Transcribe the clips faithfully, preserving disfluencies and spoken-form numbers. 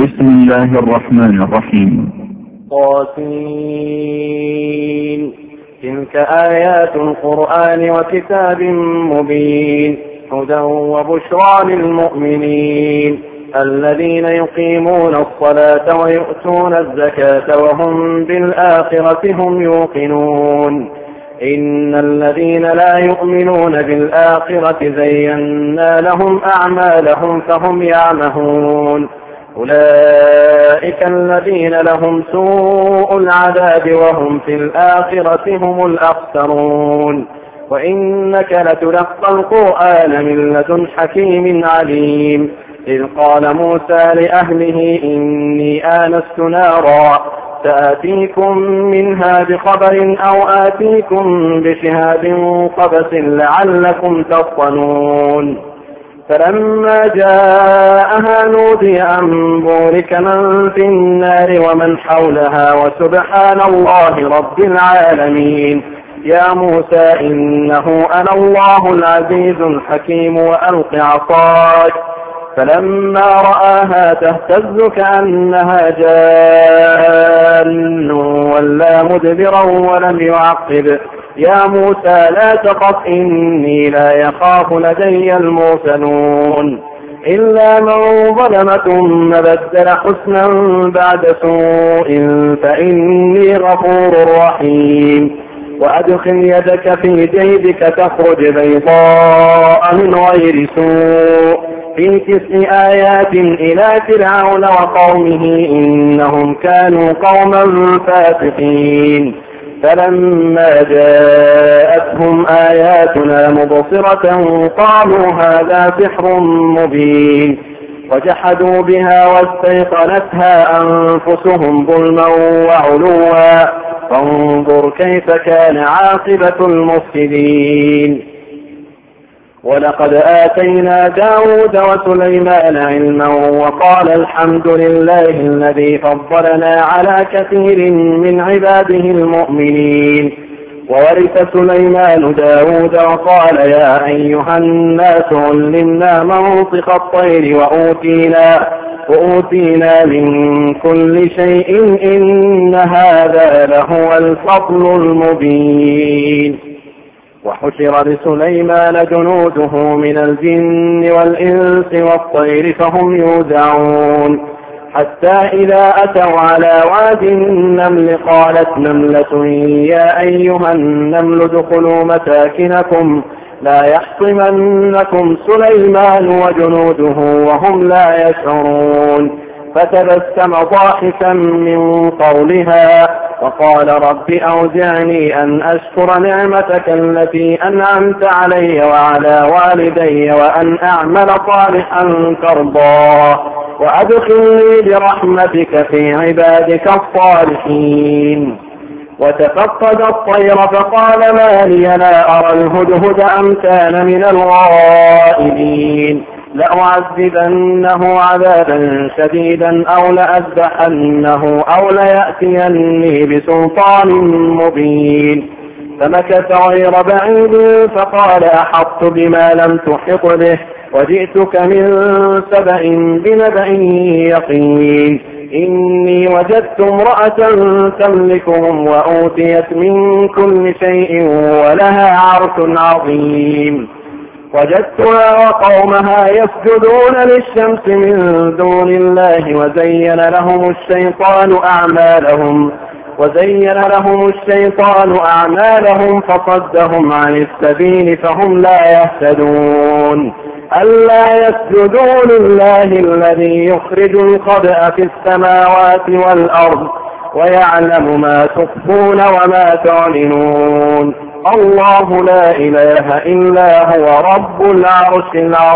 بسم الله الرحمن الرحيم. طاسين. تلك آيات القرآن وكتاب مبين هدى وبشرى للمؤمنين الذين يقيمون الصلاة ويؤتون الزكاة وهم بالآخرة هم يوقنون إن الذين لا يؤمنون بالآخرة زينا لهم أعمالهم فهم يعمهون أولئك الذين لهم سوء العذاب وهم في الآخرة هم الأخسرون وإنك لتلقى القرآن من لدن حكيم عليم إذ قال موسى لأهله إني آنست نارا سآتيكم منها بخبر أو آتيكم بشهاب قبس لعلكم تصطلون فلما جاءها نودي أن بورك من في النار ومن حولها وسبحان الله رب العالمين يا موسى إنه أنا الله العزيز الحكيم وألق عصاك فلما رآها تهتز كأنها جان ولا مدبرا ولم يعقب يا موسى لا تخف إني لا يخاف لدي المرسلون إلا من ظلم ثم بدل حسنا بعد سوء فإني غفور رحيم وأدخل يدك في جيبك تخرج بيضاء من غير سوء في تسع آيات إلى فرعون وقومه إنهم كانوا قوما فاسقين فلما جاءتهم آياتنا مبصرة قالوا هذا سحر مبين وجحدوا بها واستيقنتها أنفسهم ظلما وعلوا فانظر كيف كان عاقبة المفسدين ولقد آتينا داود وسليمان علما وقال الحمد لله الذي فضلنا على كثير من عباده المؤمنين وورث سليمان داود وقال يا أيها الناس علمنا منطق الطير وأوتينا, وأوتينا من كل شيء إن هذا لهو الفضل المبين وحشر لسليمان جنوده من الجن والإنس والطير فهم يوزعون حتى إذا أتوا على واد النمل قالت نملة يا أيها النمل ادخلوا مساكنكم لا يحطمنكم سليمان وجنوده وهم لا يشعرون فتبسم ضاحكا من قولها وقال رب أوزعني أن أشكر نعمتك التي أنعمت علي وعلى والدي وأن أعمل صالحا ترضاه وأدخلني برحمتك في عبادك الصالحين وتفقد الطير فقال ما لي لا أرى الهدهد أم كان من الغائبين لأعذبنه عذابا شديدا أو لأذبحنه أو ليأتيني بسلطان مبين فمكث غير بعيد فقال أحطت بما لم تحط به وجئتك من سبأ بنبأ يقين إني وجدت امرأة تملكهم وأوتيت من كل شيء ولها عرش عظيم وجدتها وقومها يسجدون للشمس من دون الله وزين لهم الشيطان أعمالهم وزين لهم الشيطان أعمالهم فصدهم عن السبيل فهم لا يهتدون ألا يسجدوا لله الذي يخرج الخبأ في السماوات والأرض ويعلم ما تخفون وما تعلنون الله لا إله إلا هو رب العرش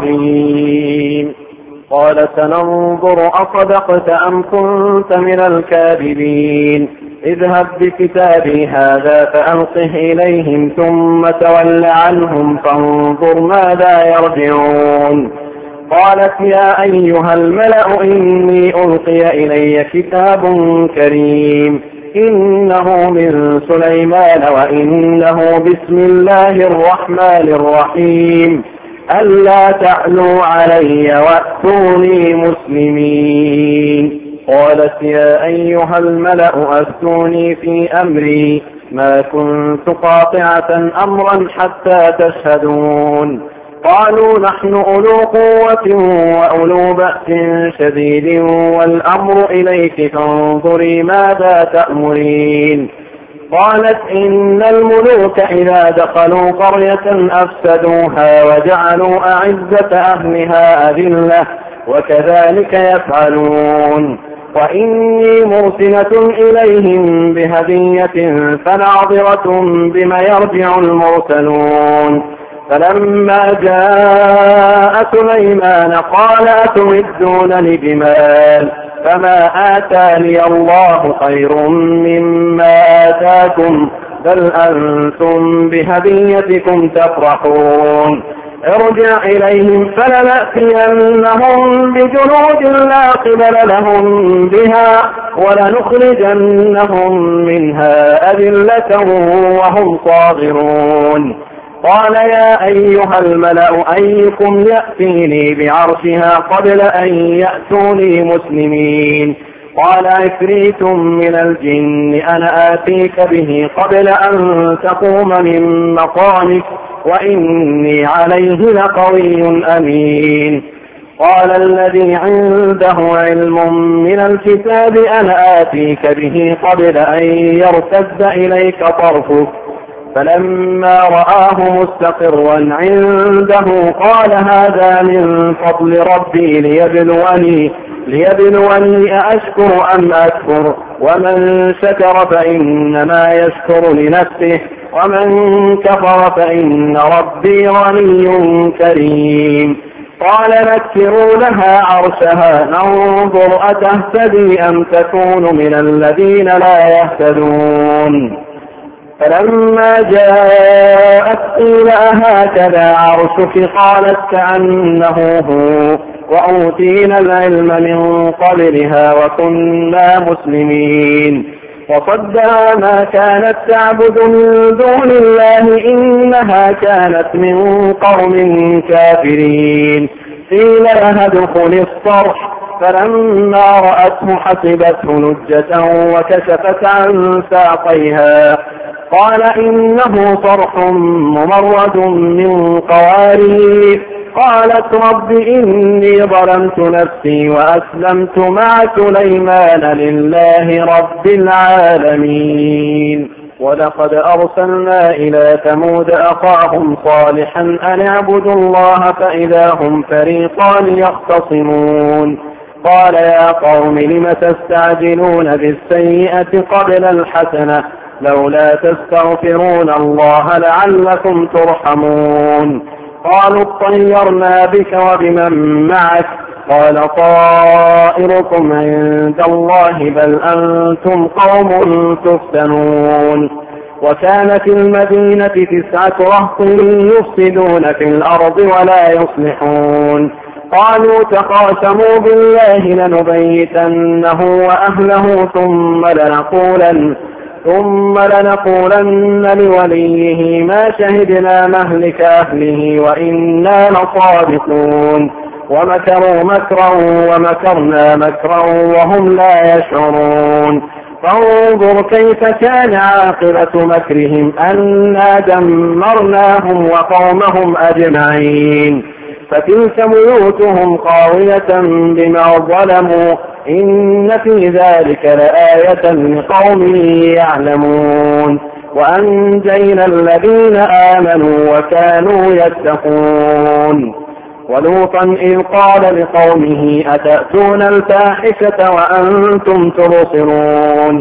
العظيم قال سننظر أصدقت أم كنت من الكاذبين اذهب بكتابي هذا فألقه إليهم ثم تول عنهم فانظر ماذا يرجعون قالت يا أيها الملأ إني ألقي إلي كتاب كريم إنه من سليمان وإنه بسم الله الرحمن الرحيم ألا تعلوا علي وأتوني مسلمين قالت يا أيها الملأ أفتوني في أمري ما كنت قاطعة أمرا حتى تشهدون. قالوا نحن أولو قوة وأولو بأس شديد والأمر إليك فانظري ماذا تأمرين. قالت إن الملوك إذا دخلوا قرية أفسدوها وجعلوا أعزة أهلها أذلة وكذلك يفعلون. وإني مرسلة إليهم بهدية فناظرة بما يرجع المرسلون. فلما جاء سليمان قال أتمدونني بمال فما آتاني الله خير مما آتاكم بل أنتم بهديتكم تفرحون. ارجع إليهم فلنأتينهم بجنود لا قبل لهم بها ولنخرجنهم منها أذلة وهم صاغرون. قال يا أيها الملأ أيكم يأتيني بعرشها قبل أن يأتوني مسلمين. قال عفريت من الجن أنا آتيك به قبل أن تقوم من مقامك وإني عليه لقوي أمين. قال الذي عنده علم من الكتاب أنا آتيك به قبل أن يرتد إليك طرفك فلما رآه مستقرا عنده قال هذا من فضل ربي ليبلوني ليبلوني أأشكر أم أكفر ومن شكر فإنما يشكر لنفسه ومن كفر فإن ربي غني كريم. قال نكروا لها عرشها ننظر أتهتدي أم تكون من الذين لا يهتدون. فلما جاءت قيل أهكذا عرشك قالت كأنه هو وأوتينا العلم من قبلها وكنا مسلمين. وصدها ما كانت تعبد من دون الله إنها كانت من قوم كافرين. قيل لها ادخل الصرح فلما رأته حسبته لجة وكشفت عن ساقيها قال إنه صرح ممرد من قوارير. قالت رب إني ظلمت نفسي وأسلمت مع سليمان لله رب العالمين. ولقد أرسلنا إلى ثمود أخاهم صالحا أن اعبدوا الله فإذا هم فريقان يختصمون. قال يا قوم لم تستعجلون بالسيئة قبل الحسنة لولا تستغفرون الله لعلكم ترحمون. قالوا اطيرنا بك وبمن معك قال طائركم عند الله بل أنتم قوم تفتنون. وكان في المدينة تسعة رهط يفسدون في الأرض ولا يصلحون. قالوا تقاسموا بالله لنبيتنه وأهله ثم لنقولن ثم لنقولن لوليه ما شهدنا مهلك أهله وإنا لصادقون. ومكروا مكرا ومكرنا مكرا وهم لا يشعرون. فانظر كيف كان عاقبة مكرهم أنا دمرناهم وقومهم أجمعين. فتلك بيوتهم خاوية بما ظلموا إن في ذلك لآية لقوم يعلمون. وأنجينا الذين آمنوا وكانوا يتقون. ولوطا إذ قال لقومه أتأتون الفاحشة وأنتم تبصرون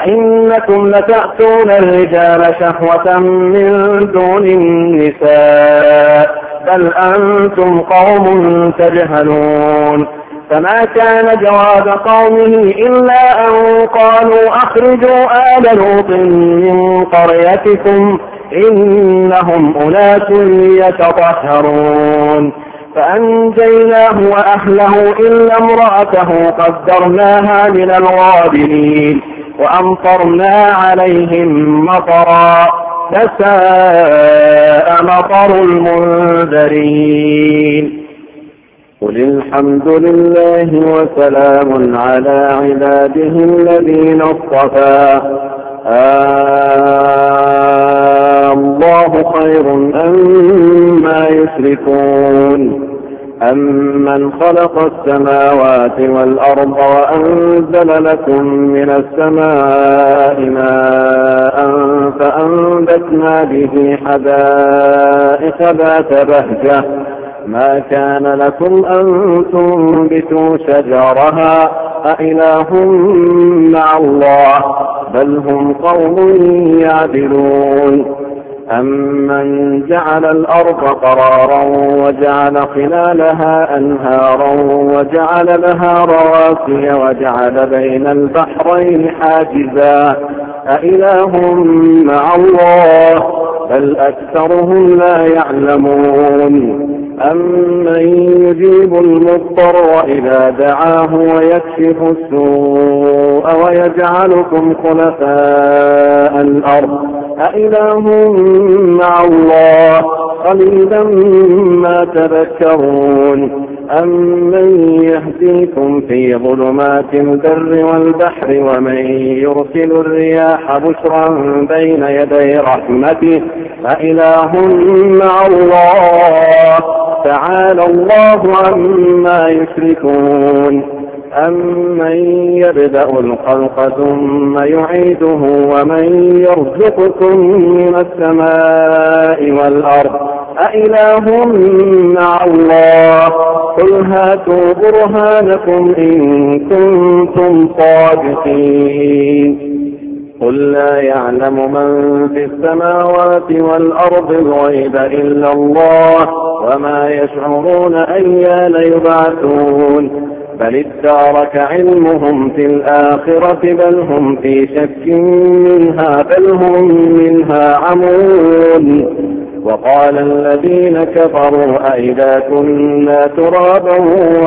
أئنكم لتأتون الرجال شهوة من دون النساء بل أنتم قوم تجهلون. فما كان جواب قومه إلا أن قالوا أخرجوا آل لوط من قريتكم إنهم أناس يتطهرون. فأنجيناه وأهله إلا امرأته قدرناها من الغابرين وأمطرنا عليهم مطرا فساء مطر المنذرين. قل الحمد لله وسلام على عباده الذين اصطفى آه الله خير أما يشركون أمن خلق السماوات والأرض وأنزل لكم من السماء ماء فأنبتنا به حدائق ذات بهجة ما كان لكم أن تنبتوا شجرها أإله مع الله بل هم قوم يعدلون أمن جعل الأرض قرارا وجعل خلالها أنهارا وجعل لها رواسي وجعل بين البحرين حاجزا أإله مع الله بل أكثرهم لا يعلمون أمن يجيب المضطر إذا دعاه ويكشف السوء ويجعلكم خلفاء الأرض أإله مع الله قليلا ما تذكرون أمن يهديكم في ظلمات البر والبحر ومن يرسل الرياح بشرا بين يدي رحمته أإله مع الله تعالى الله عما يشركون أمن يبدأ الخلق ثم يعيده ومن يرزقكم من السماء والأرض أإله مع الله قل هاتوا برهانكم إن كنتم صادقين قل لا يعلم من في السماوات والأرض الغيب إلا الله وما يشعرون أيان يبعثون بل ادارك علمهم في الآخرة بل هم في شك منها بل هم منها عمون وقال الذين كفروا أئذا كنا ترابا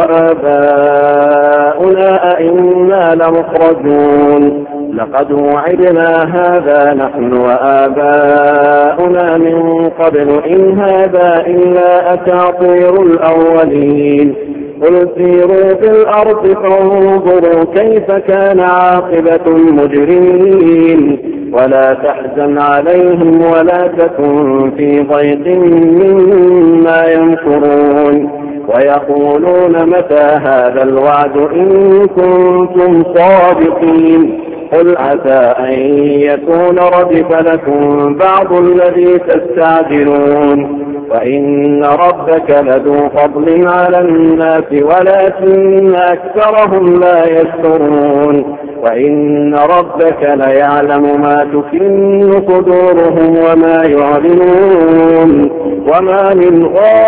وآباؤنا أئنا لمخرجون لقد وعدنا هذا نحن وآباؤنا من قبل إن هذا إلا أساطير الأولين قل سيروا في الأرض فانظروا كيف كان عاقبة المجرمين ولا تحزن عليهم ولا تكن في ضيق مما يمكرون ويقولون متى هذا الوعد إن كنتم صادقين قل عسى أن يكون ردف لكم بعض الذي تستعجلون وإن ربك لذو فضل على الناس ولكن أكثرهم لا يشكرون وإن ربك ليعلم ما تكن صدورهم وما يعلنون وما من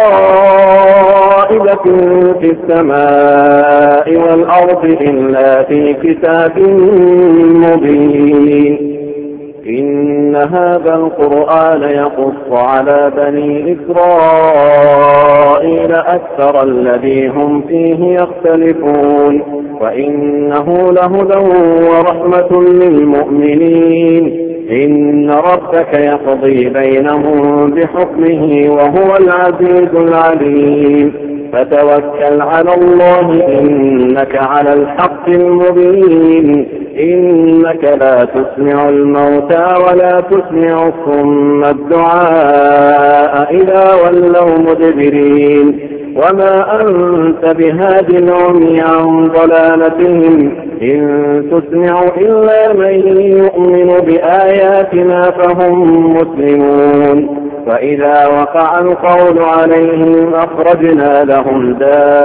غائبة في السماء والأرض إلا في كتاب مبين إن هذا القرآن يقص على بني إسرائيل أكثر الذي هم فيه يختلفون وإنه لهدى ورحمة للمؤمنين إن ربك يقضي بينهم بحكمه وهو العزيز العليم فتوكل على الله إنك على الحق المبين إنك لا تسمع الموتى ولا تسمع الصم الدعاء إذا ولوا مدبرين وما أنت بهاد العمي عن ضلالتهم إن تسمع إلا من يؤمن بآياتنا فهم مسلمون فإذا وقع القول عليهم أخرجنا لهم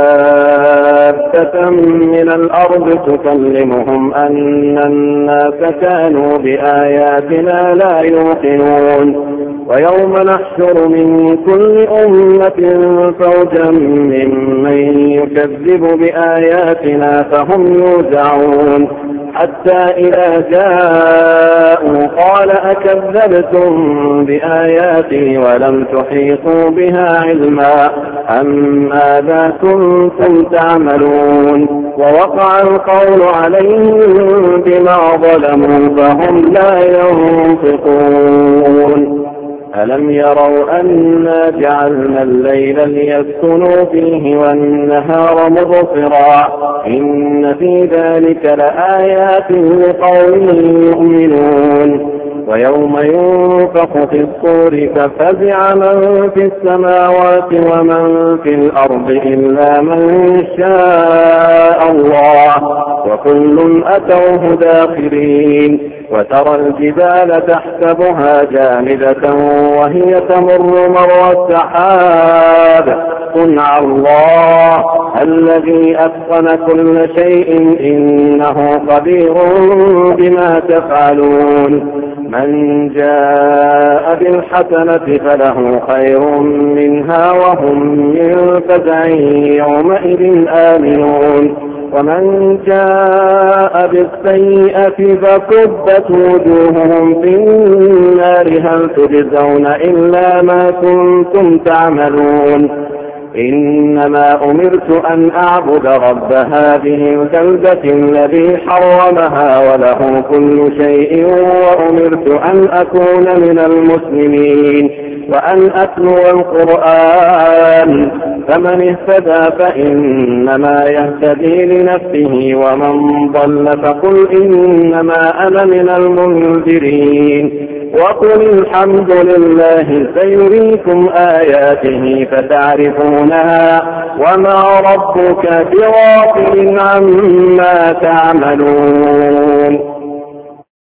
دابة من الأرض تكلمهم أن الناس كانوا بآياتنا لا يوقنون ويوم نحشر من كل أمة فوجا ممن يكذب بآياتنا فهم يوزعون حتى إذا جاءوا قال أكذبتم بآياتي ولم تحيطوا بها علما أم ماذا كنتم تعملون ووقع القول عليهم بما ظلموا فهم لا ينطقون ألم يروا أنا جعلنا الليل ليسكنوا فيه والنهار مبصرا إن في ذلك لآيات لقوم يؤمنون ويوم ينفخ في الصور ففزع من في السماوات ومن في الأرض إلا من شاء الله وكل أتوه داخرين وترى الجبال تحسبها جامدة وهي تمر مر السحاب صنع الله الذي أتقن كل شيء إنه خبير بما تفعلون من جاء بالحسنة فله خير منها وهم من فزع يومئذ آمنون ومن جاء بالسيئة فكبت وجوههم في النار هل تجزون إلا ما كنتم تعملون إنما أمرت أن أعبد رب هذه البلدة الذي حرمها وله كل شيء وأمرت أن أكون من المسلمين وأن أتلو القرآن فمن اهتدى فإنما يهتدي لنفسه ومن ضل فقل إنما أنا من المنذرين وقل الحمد لله سيريكم آياته فتعرفونها وما ربك بغافل عما تعملون.